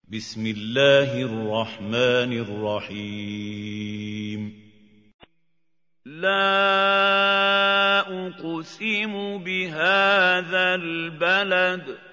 بسم الله الرحمن الرحيم لا أقسم بهذا البلد